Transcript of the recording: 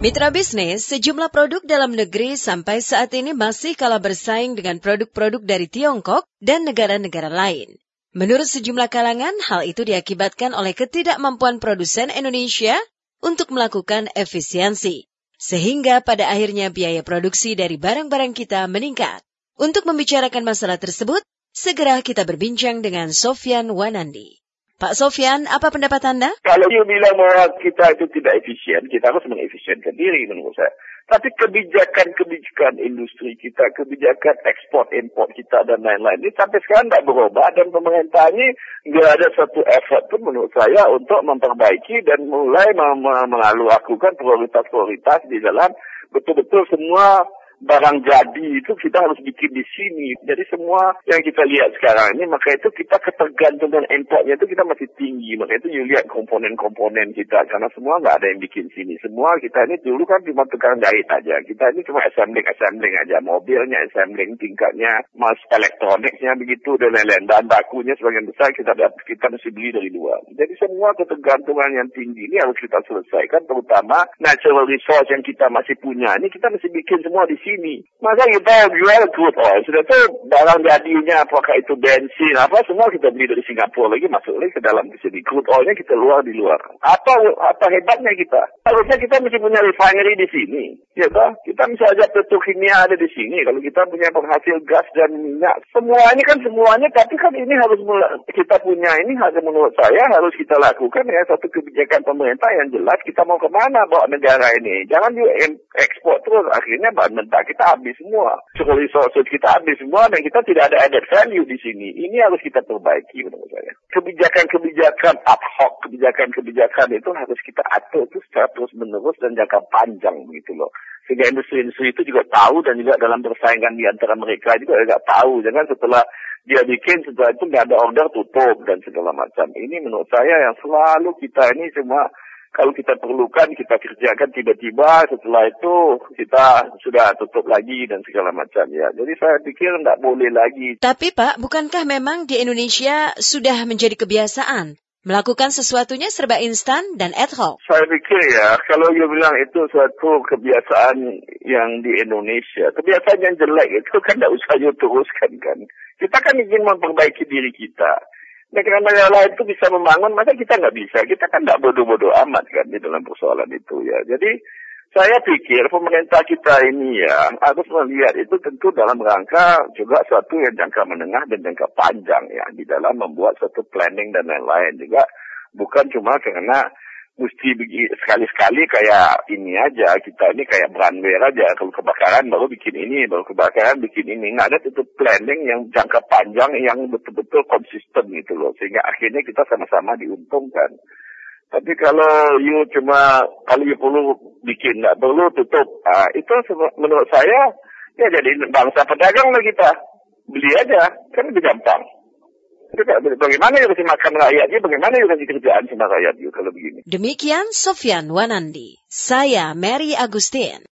Mitra bisnis, sejumlah produk dalam negeri sampai saat ini masih kalah bersaing dengan produk-produk dari Tiongkok dan negara-negara lain. Menurut sejumlah kalangan, hal itu diakibatkan oleh ketidakmampuan produsen Indonesia untuk melakukan efisiensi, sehingga pada akhirnya biaya produksi dari barang-barang kita meningkat. Untuk membicarakan masalah tersebut, segera kita berbincang dengan Sofyan Wanandi. Pak Sofyan, apa pendapat Anda? Kalau you bilang bahwa kita itu tidak efisien, kita harus mengefisienkan diri menurut saya. Tapi kebijakan industri kita, kebijakan ekspor-import kita dan lain-lain ini sampai sekarang tidak berubah dan pemerintah ini tidak ada satu effort pun menurut saya untuk memperbaiki dan mulai melakukan prioritas-prioritas di dalam betul-betul semua barang jadi itu kita harus bikin di sini. Jadi semua yang kita lihat sekarang ini, maka itu kita ketergantungan importnya itu kita masih tinggi. Maka itu you lihat komponen-komponen kita, karena semua nggak ada yang bikin sini. Semua kita ini dulu kan cuma tukang jahit aja. Kita ini cuma assembling aja. Mobilnya assembling, tingkatnya, mas elektroniknya begitu dan lain-lain. Dan bakunya sebagian besar kita mesti beli dari luar. Jadi semua ketergantungan yang tinggi ini harus kita selesaikan, terutama natural resource yang kita masih punya. Ini kita mesti bikin semua di sini. Masa kita jual crude oil, sudah itu barang jadinya, apakah itu bensin, apa semua kita beli dari Singapura lagi, masuk lagi ke dalam di sini. Crude oilnya kita di luar. Apa hebatnya kita? Harusnya kita mesti punya refinery di sini, ya toh? Kita mesti aja petrokimia ada di sini. Kalau kita punya penghasil gas dan minyak, semuanya, tapi kan ini harus kita punya ini harus menurut saya harus kita lakukan ya satu kebijakan pemerintah yang jelas kita mau kemana bawa negara ini. Jangan ekspor terus, akhirnya bahan mentah kita habis semua. Resources kita habis semua dan kita tidak ada added value di sini. Ini harus kita perbaiki menurut saya. Kebijakan ad hoc, kebijakan itu harus kita atur itu secara terus-menerus dan jangka panjang begitu loh. Sehingga industri-industri itu juga tahu dan juga dalam persaingan di antara mereka juga tahu. Jangan setelah dia bikin, setelah itu nggak ada order tutup dan segala macam. Ini menurut saya yang selalu kita ini semua kalau kita perlukan, kita kerjakan tiba-tiba, setelah itu kita sudah tutup lagi dan segala macam ya. Jadi saya pikir tidak boleh lagi. Tapi Pak, bukankah memang di Indonesia sudah menjadi kebiasaan melakukan sesuatunya serba instan dan ad hoc? Saya pikir ya, kalau you bilang itu suatu kebiasaan yang di Indonesia, kebiasaan yang jelek itu kan tidak usah you teruskan kan. Kita kan ingin memperbaiki diri kita. Negara-negara lain itu bisa membangun, masa kita nggak bisa? Kita kan nggak bodoh-bodoh amat kan di dalam persoalan itu ya. Jadi saya pikir pemerintah kita ini ya harus melihat itu tentu dalam rangka juga suatu yang jangka menengah dan jangka panjang ya di dalam membuat suatu planning dan lain-lain juga bukan cuma karena mesti sekali-sekali kayak ini aja, kita ini kayak brandware aja, kalau kebakaran baru bikin ini, baru kebakaran bikin ini. Nggak ada itu planning yang jangka panjang yang betul-betul konsisten gitu loh, sehingga akhirnya kita sama-sama diuntungkan. Tapi kalau you perlu bikin, nggak perlu tutup, itu menurut saya ya jadi bangsa pedagang lah kita, beli aja, kan lebih gampang. Bagaimana you kasih makan rakyatnya, bagaimana you kasih kerjaan sama rakyat you kalau begini. Demikian Sofyan Wanandi, saya Mary Agustin.